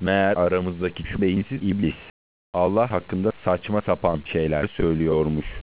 Meğer aramızdaki şu beyinsiz iblis Allah hakkında saçma sapan şeyler söylüyormuş.